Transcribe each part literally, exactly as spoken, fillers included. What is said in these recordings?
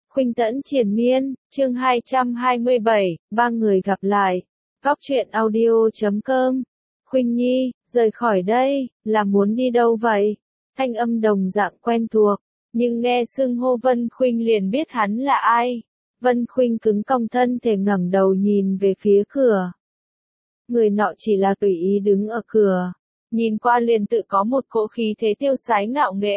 Khuynh Tẫn triền miên, chương hai trăm hai mươi bảy, ba người gặp lại. Góc truyện audio chấm com. Khuynh Nhi, rời khỏi đây, là muốn đi đâu vậy? Thanh âm đồng dạng quen thuộc, nhưng nghe xưng hô Vân Khuynh liền biết hắn là ai. Vân Khuynh cứng cong thân thể ngẩng đầu nhìn về phía cửa. Người nọ chỉ là tùy ý đứng ở cửa, nhìn qua liền tự có một cỗ khí thế tiêu sái ngạo nghễ.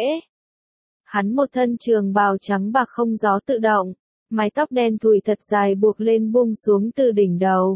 Hắn một thân trường bào trắng bạc không gió tự động, mái tóc đen thùi thật dài buộc lên buông xuống từ đỉnh đầu.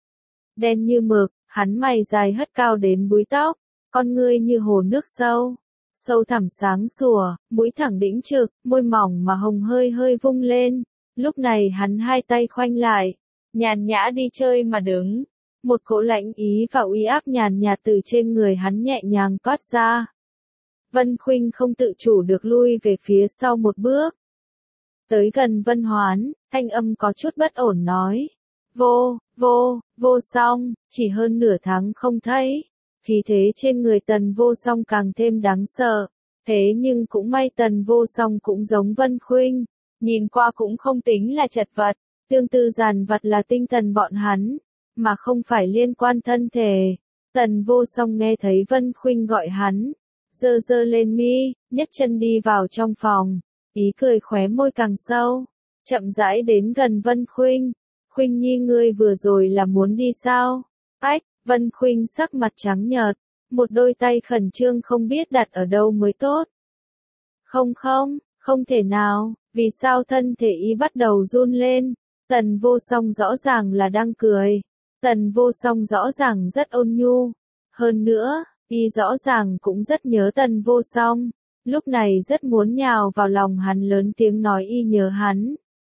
Đen như mực, hắn mày dài hất cao đến búi tóc, con ngươi như hồ nước sâu, sâu thẳm sáng sủa, mũi thẳng đĩnh trực, môi mỏng mà hồng hơi hơi vung lên. Lúc này hắn hai tay khoanh lại, nhàn nhã đi chơi mà đứng. Một cỗ lãnh ý và uy áp nhàn nhạt từ trên người hắn nhẹ nhàng toát ra. Vân Khuynh không tự chủ được lui về phía sau một bước. Tới gần Vân Hoán, thanh âm có chút bất ổn nói. Vô, vô, vô song, chỉ hơn nửa tháng không thấy. Khí thế trên người Tần Vô Song càng thêm đáng sợ. Thế nhưng cũng may Tần Vô Song cũng giống Vân Khuynh. Nhìn qua cũng không tính là chật vật. Tương tư giàn vặt là tinh thần bọn hắn, mà không phải liên quan thân thể. Tần Vô Song nghe thấy Vân Khuynh gọi hắn, giơ giơ lên mi, nhấc chân đi vào trong phòng, ý cười khóe môi càng sâu, chậm rãi đến gần Vân Khuynh. Khuynh Nhi, ngươi vừa rồi là muốn đi sao? Ách, Vân Khuynh sắc mặt trắng nhợt, một đôi tay khẩn trương không biết đặt ở đâu mới tốt. Không không, không thể nào, vì sao thân thể y bắt đầu run lên? Tần Vô Song rõ ràng là đang cười. Tần Vô Song rõ ràng rất ôn nhu. Hơn nữa, y rõ ràng cũng rất nhớ Tần Vô Song. Lúc này rất muốn nhào vào lòng hắn lớn tiếng nói y nhớ hắn.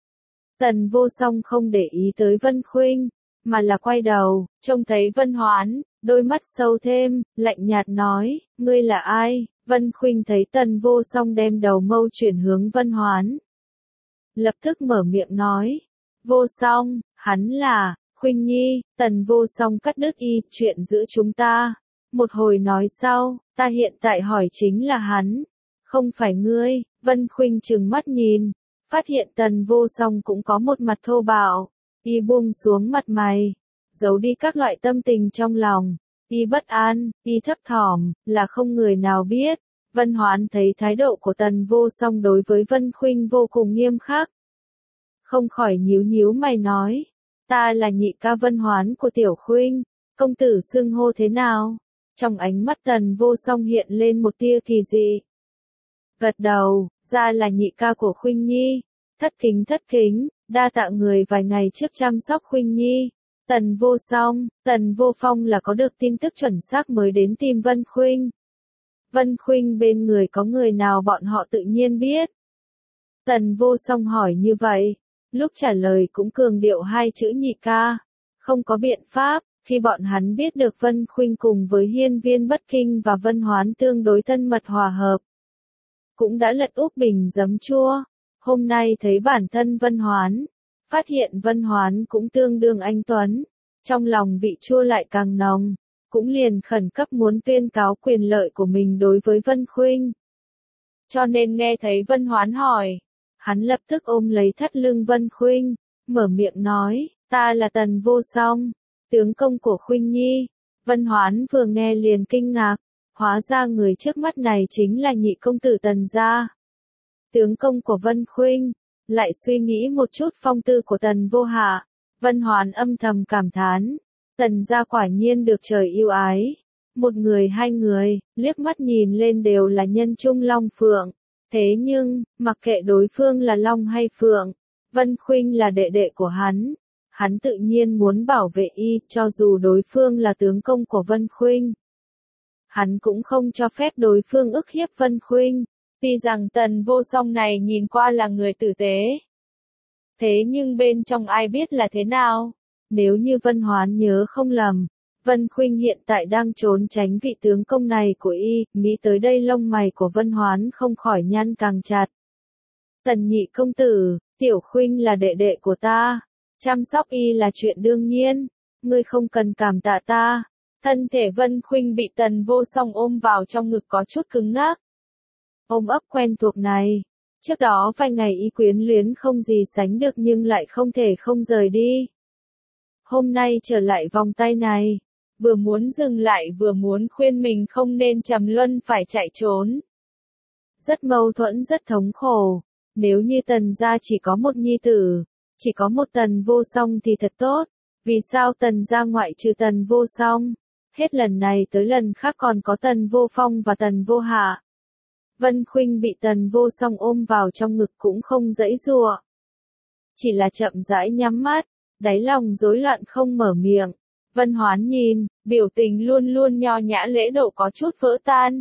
Tần Vô Song không để ý tới Vân Khuynh, mà là quay đầu, trông thấy Vân Hoán, đôi mắt sâu thêm, lạnh nhạt nói, ngươi là ai? Vân Khuynh thấy Tần Vô Song đem đầu mâu chuyển hướng Vân Hoán. Lập tức mở miệng nói, Vô Song, hắn là... Khuynh Nhi. Tần Vô Song cắt đứt y, chuyện giữa chúng ta. Một hồi nói sau, ta hiện tại hỏi chính là hắn, không phải ngươi. Vân Khuynh trừng mắt nhìn, phát hiện Tần Vô Song cũng có một mặt thô bạo, y buông xuống mặt mày, giấu đi các loại tâm tình trong lòng, y bất an, y thấp thỏm, là không người nào biết. Vân Hoán thấy thái độ của Tần Vô Song đối với Vân Khuynh vô cùng nghiêm khắc, không khỏi nhíu nhíu mày nói. Ta là nhị ca Vân Hoán của Tiểu Khuynh, công tử xưng hô thế nào? Trong ánh mắt Tần Vô Song hiện lên một tia kỳ dị. Gật đầu, ra là nhị ca của Khuynh Nhi. Thất kính thất kính, đa tạ người vài ngày trước chăm sóc Khuynh Nhi. Tần Vô Song, Tần Vô Phong là có được tin tức chuẩn xác mới đến tìm Vân Khuynh. Vân Khuynh bên người có người nào bọn họ tự nhiên biết. Tần Vô Song hỏi như vậy. Lúc trả lời cũng cường điệu hai chữ nhị ca. Không có biện pháp, khi bọn hắn biết được Vân Khuynh cùng với Hiên Viên Bất Kinh và Vân Hoán tương đối thân mật hòa hợp, cũng đã lật úp bình giấm chua. Hôm nay thấy bản thân Vân Hoán, phát hiện Vân Hoán cũng tương đương anh tuấn, trong lòng vị chua lại càng nồng, cũng liền khẩn cấp muốn tuyên cáo quyền lợi của mình đối với Vân Khuynh. Cho nên nghe thấy Vân Hoán hỏi, hắn lập tức ôm lấy thắt lưng Vân Khuynh, mở miệng nói, ta là Tần Vô Song, tướng công của Khuynh Nhi. Vân Hoán vừa nghe liền kinh ngạc, hóa ra người trước mắt này chính là nhị công tử Tần gia. Tướng công của Vân Khuynh, lại suy nghĩ một chút phong tư của Tần Vô Hạ, Vân Hoán âm thầm cảm thán, Tần gia quả nhiên được trời yêu ái. Một người hai người, liếc mắt nhìn lên đều là nhân trung long phượng. Thế nhưng, mặc kệ đối phương là long hay phượng, Vân Khuynh là đệ đệ của hắn. Hắn tự nhiên muốn bảo vệ y, cho dù đối phương là tướng công của Vân Khuynh. Hắn cũng không cho phép đối phương ức hiếp Vân Khuynh. Tuy rằng Tần Vô Song này nhìn qua là người tử tế, thế nhưng bên trong ai biết là thế nào. Nếu như Vân Hoán nhớ không lầm, Vân Khuynh hiện tại đang trốn tránh vị tướng công này của y. Nghĩ tới đây lông mày của Vân Hoán không khỏi nhăn càng chặt. Tần nhị công tử, Tiểu Khuynh là đệ đệ của ta, chăm sóc y là chuyện đương nhiên, ngươi không cần cảm tạ ta. Thân thể Vân Khuynh bị Tần Vô Song ôm vào trong ngực có chút cứng ngắc. Ôm ấp quen thuộc này, Trước đó vài ngày y quyến luyến không gì sánh được nhưng lại không thể không rời đi. Hôm nay trở lại vòng tay này, vừa muốn dừng lại vừa muốn khuyên mình không nên trầm luân phải chạy trốn. Rất mâu thuẫn rất thống khổ, nếu như Tần gia chỉ có một nhi tử, chỉ có một Tần Vô Song thì thật tốt, vì sao Tần gia ngoại trừ Tần Vô Song, hết lần này tới lần khác còn có Tần Vô Phong và Tần Vô Hạ. Vân Khuynh bị Tần Vô Song ôm vào trong ngực cũng không giãy giụa, chỉ là chậm rãi nhắm mắt, đáy lòng rối loạn không mở miệng. Vân Hoán nhìn, biểu tình luôn luôn nho nhã lễ độ có chút vỡ tan.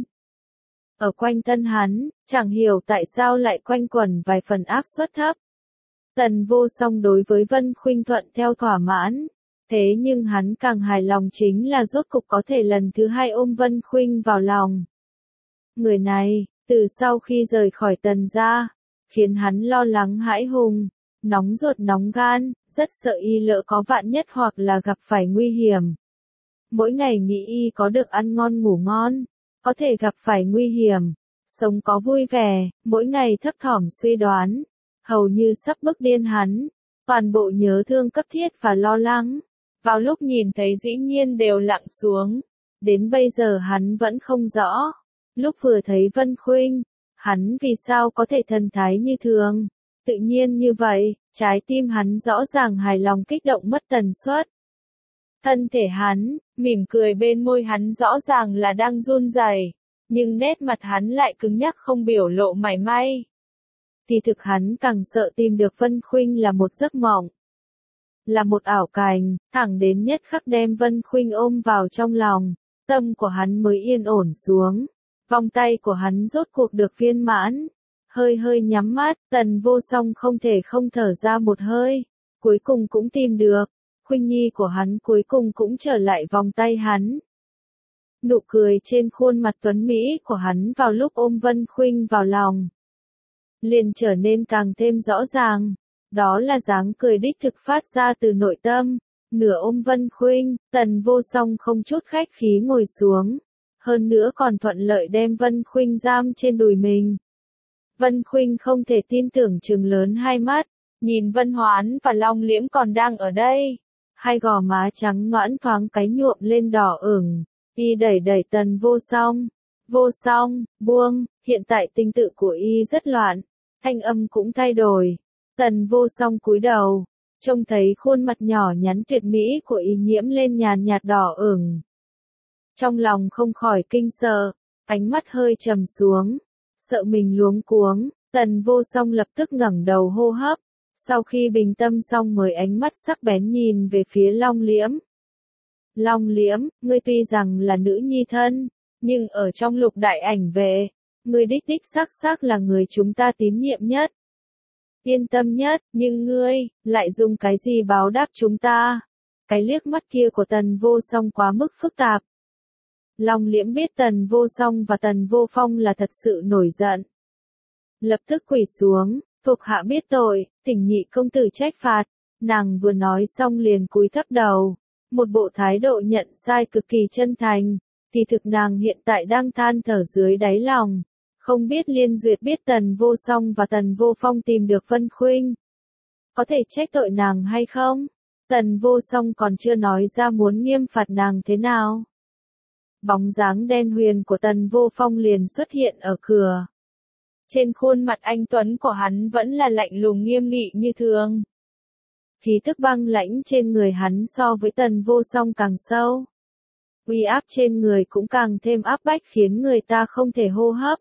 Ở quanh thân hắn, chẳng hiểu tại sao lại quanh quẩn vài phần áp suất thấp. Tần Vô Song đối với Vân Khuynh thuận theo thỏa mãn, thế nhưng hắn càng hài lòng chính là rốt cục có thể lần thứ hai ôm Vân Khuynh vào lòng. Người này, từ sau khi rời khỏi Tần gia, khiến hắn lo lắng hãi hùng, nóng ruột nóng gan, rất sợ y lỡ có vạn nhất hoặc là gặp phải nguy hiểm. Mỗi ngày nghĩ y có được ăn ngon ngủ ngon, có thể gặp phải nguy hiểm, sống có vui vẻ, mỗi ngày thấp thỏm suy đoán, hầu như sắp bức điên hắn, toàn bộ nhớ thương cấp thiết và lo lắng. Vào lúc nhìn thấy dĩ nhiên đều lặng xuống, đến bây giờ hắn vẫn không rõ. Lúc vừa thấy Vân Khuynh, hắn vì sao có thể thần thái như thường, tự nhiên như vậy, trái tim hắn rõ ràng hài lòng kích động mất tần suất. Thân thể hắn, mỉm cười bên môi hắn rõ ràng là đang run rẩy, nhưng nét mặt hắn lại cứng nhắc không biểu lộ mảy may. Thì thực hắn càng sợ tìm được Vân Khuynh là một giấc mộng, là một ảo cảnh, thẳng đến nhất khắc đem Vân Khuynh ôm vào trong lòng, tâm của hắn mới yên ổn xuống. Vòng tay của hắn rốt cuộc được viên mãn, hơi hơi nhắm mắt, Tần Vô Song không thể không thở ra một hơi, cuối cùng cũng tìm được, Khuynh Nhi của hắn cuối cùng cũng trở lại vòng tay hắn. Nụ cười trên khuôn mặt tuấn Mỹ của hắn vào lúc ôm Vân Khuynh vào lòng, liền trở nên càng thêm rõ ràng, đó là dáng cười đích thực phát ra từ nội tâm, nửa ôm Vân Khuynh, Tần Vô Song không chút khách khí ngồi xuống. Hơn nữa còn thuận lợi đem Vân Khuynh giam trên đùi mình. Vân Khuynh không thể tin tưởng trừng lớn hai mắt, nhìn Vân Hoán và Long Liễm còn đang ở đây. Hai gò má trắng nõn thoáng cái nhuộm lên đỏ ửng, y đẩy đẩy Tần Vô Song. Vô Song, buông, hiện tại tình tự của y rất loạn, thanh âm cũng thay đổi. Tần Vô Song cúi đầu, trông thấy khuôn mặt nhỏ nhắn tuyệt mỹ của y nhiễm lên nhàn nhạt đỏ ửng. Trong lòng không khỏi kinh sợ, ánh mắt hơi trầm xuống, sợ mình luống cuống, Tần Vô Song lập tức ngẩng đầu hô hấp, sau khi bình tâm xong mới ánh mắt sắc bén nhìn về phía Long Liễm. Long Liễm, ngươi tuy rằng là nữ nhi thân, nhưng ở trong lục đại ảnh vệ, ngươi đích đích xác xác là người chúng ta tín nhiệm nhất, yên tâm nhất, nhưng ngươi, lại dùng cái gì báo đáp chúng ta? Cái liếc mắt kia của Tần Vô Song quá mức phức tạp. Long Liễm biết Tần Vô Song và Tần Vô Phong là thật sự nổi giận. Lập tức quỳ xuống, thuộc hạ biết tội, thỉnh nhị công tử trách phạt. Nàng vừa nói xong liền cúi thấp đầu, một bộ thái độ nhận sai cực kỳ chân thành, thì thực nàng hiện tại đang than thở dưới đáy lòng. Không biết Liên Duyệt biết Tần Vô Song và Tần Vô Phong tìm được Vân Khuynh, có thể trách tội nàng hay không? Tần Vô Song còn chưa nói ra muốn nghiêm phạt nàng thế nào. Bóng dáng đen huyền của Tần Vô Phong liền xuất hiện ở cửa. Trên khuôn mặt anh tuấn của hắn vẫn là lạnh lùng nghiêm nghị như thường. Khí tức băng lãnh trên người hắn so với Tần Vô Song càng sâu. Uy áp trên người cũng càng thêm áp bách khiến người ta không thể hô hấp.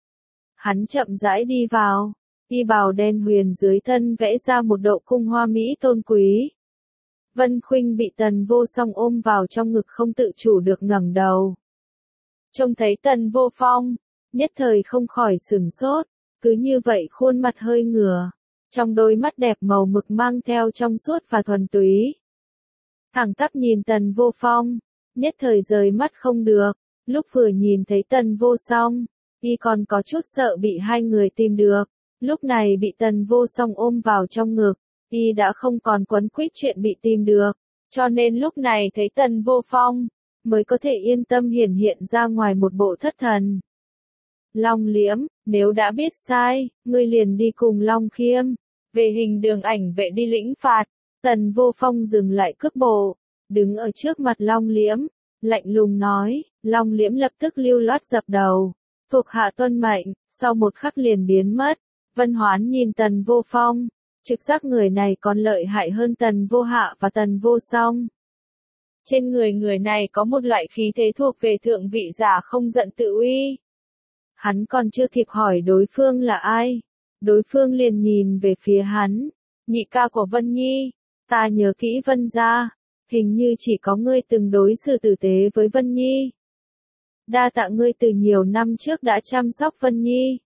Hắn chậm rãi đi vào, y bào đen huyền dưới thân vẽ ra một độ cung hoa mỹ tôn quý. Vân Khuynh bị Tần Vô Song ôm vào trong ngực không tự chủ được ngẩng đầu. Trông thấy Tần Vô Phong, nhất thời không khỏi sửng sốt, cứ như vậy khuôn mặt hơi ngửa, trong đôi mắt đẹp màu mực mang theo trong suốt và thuần túy. Thẳng tắp nhìn Tần Vô Phong, nhất thời rời mắt không được, lúc vừa nhìn thấy Tần Vô Song, y còn có chút sợ bị hai người tìm được, lúc này bị Tần Vô Song ôm vào trong ngực, y đã không còn quấn quýt chuyện bị tìm được, cho nên lúc này thấy Tần Vô Phong, mới có thể yên tâm hiển hiện ra ngoài một bộ thất thần. Long Liễm, Nếu đã biết sai, ngươi liền đi cùng Long Khiêm. Về hình đường ảnh vệ đi lĩnh phạt. Tần Vô Phong dừng lại cước bộ, đứng ở trước mặt Long Liễm, lạnh lùng nói. Long Liễm lập tức lưu loát dập đầu. Thuộc hạ tuân mệnh, sau một khắc liền biến mất. Vân Hoán nhìn Tần Vô Phong, trực giác người này còn lợi hại hơn Tần Vô Hạ và Tần Vô Song. Trên người người này có một loại khí thế thuộc về thượng vị giả không giận tự uy. Hắn còn chưa kịp hỏi đối phương là ai, đối phương liền nhìn về phía hắn. Nhị ca của Vân Nhi, ta nhớ kỹ Vân gia, hình như chỉ có ngươi từng đối xử tử tế với Vân Nhi. Đa tạ ngươi từ nhiều năm trước đã chăm sóc Vân Nhi.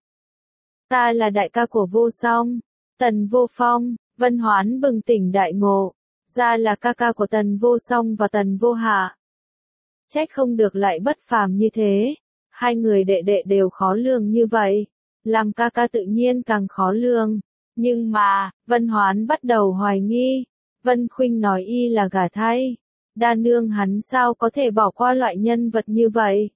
Ta là đại ca của Vô Song, Tần Vô Phong. Vân Hoán bừng tỉnh đại ngộ, ra là ca ca của Tần Vô Song và Tần Vô Hạ. Trách không được lại bất phàm như thế, hai người đệ đệ đều khó lường như vậy, làm ca ca tự nhiên càng khó lường. Nhưng mà, Vân Hoán bắt đầu hoài nghi, Vân Khuynh nói y là gả thay, đa nương hắn sao có thể bỏ qua loại nhân vật như vậy?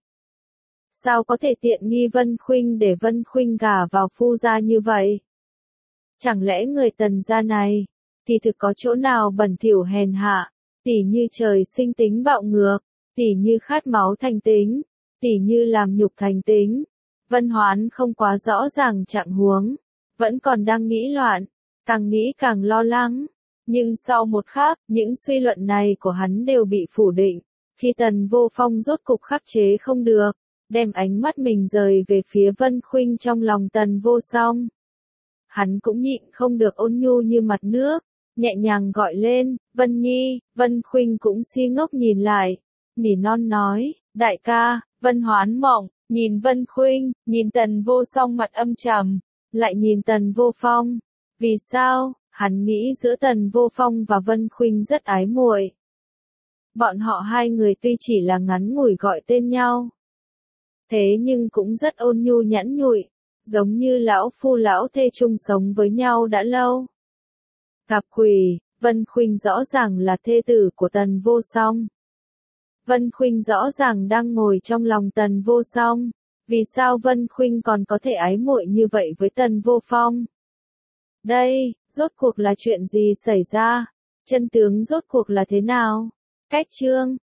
Sao có thể tiện nghi Vân Khuynh để Vân Khuynh gả vào phu gia như vậy? Chẳng lẽ người Tần gia này, thì thực có chỗ nào bẩn thỉu hèn hạ, tỉ như trời sinh tính bạo ngược, tỉ như khát máu thành tính, tỉ như làm nhục thành tính? Vân Hoán không quá rõ ràng trạng huống, vẫn còn đang nghĩ loạn, càng nghĩ càng lo lắng. Nhưng sau một khắc, những suy luận này của hắn đều bị phủ định, khi Tần Vô Phong rốt cục khắc chế không được, đem ánh mắt mình rời về phía Vân Khuynh trong lòng Tần Vô Song. Hắn cũng nhịn không được ôn nhu như mặt nước, nhẹ nhàng gọi lên, Vân Nhi. Vân Khuynh cũng si ngốc nhìn lại, nỉ non nói, đại ca. Vân Hoán mộng, nhìn Vân Khuynh, nhìn Tần Vô Song mặt âm trầm, lại nhìn Tần Vô Phong. Vì sao? Hắn nghĩ giữa Tần Vô Phong và Vân Khuynh rất ái muội. Bọn họ hai người tuy chỉ là ngắn ngủi gọi tên nhau, thế nhưng cũng rất ôn nhu nhẫn nhụi, giống như lão phu lão thê chung sống với nhau đã lâu. Gặp quỷ, Vân Khuynh rõ ràng là thê tử của Tần Vô Song. Vân Khuynh rõ ràng đang ngồi trong lòng Tần Vô Song. Vì sao Vân Khuynh còn có thể ái muội như vậy với Tần Vô Phong? Đây, rốt cuộc là chuyện gì xảy ra? Chân tướng rốt cuộc là thế nào? Cách chương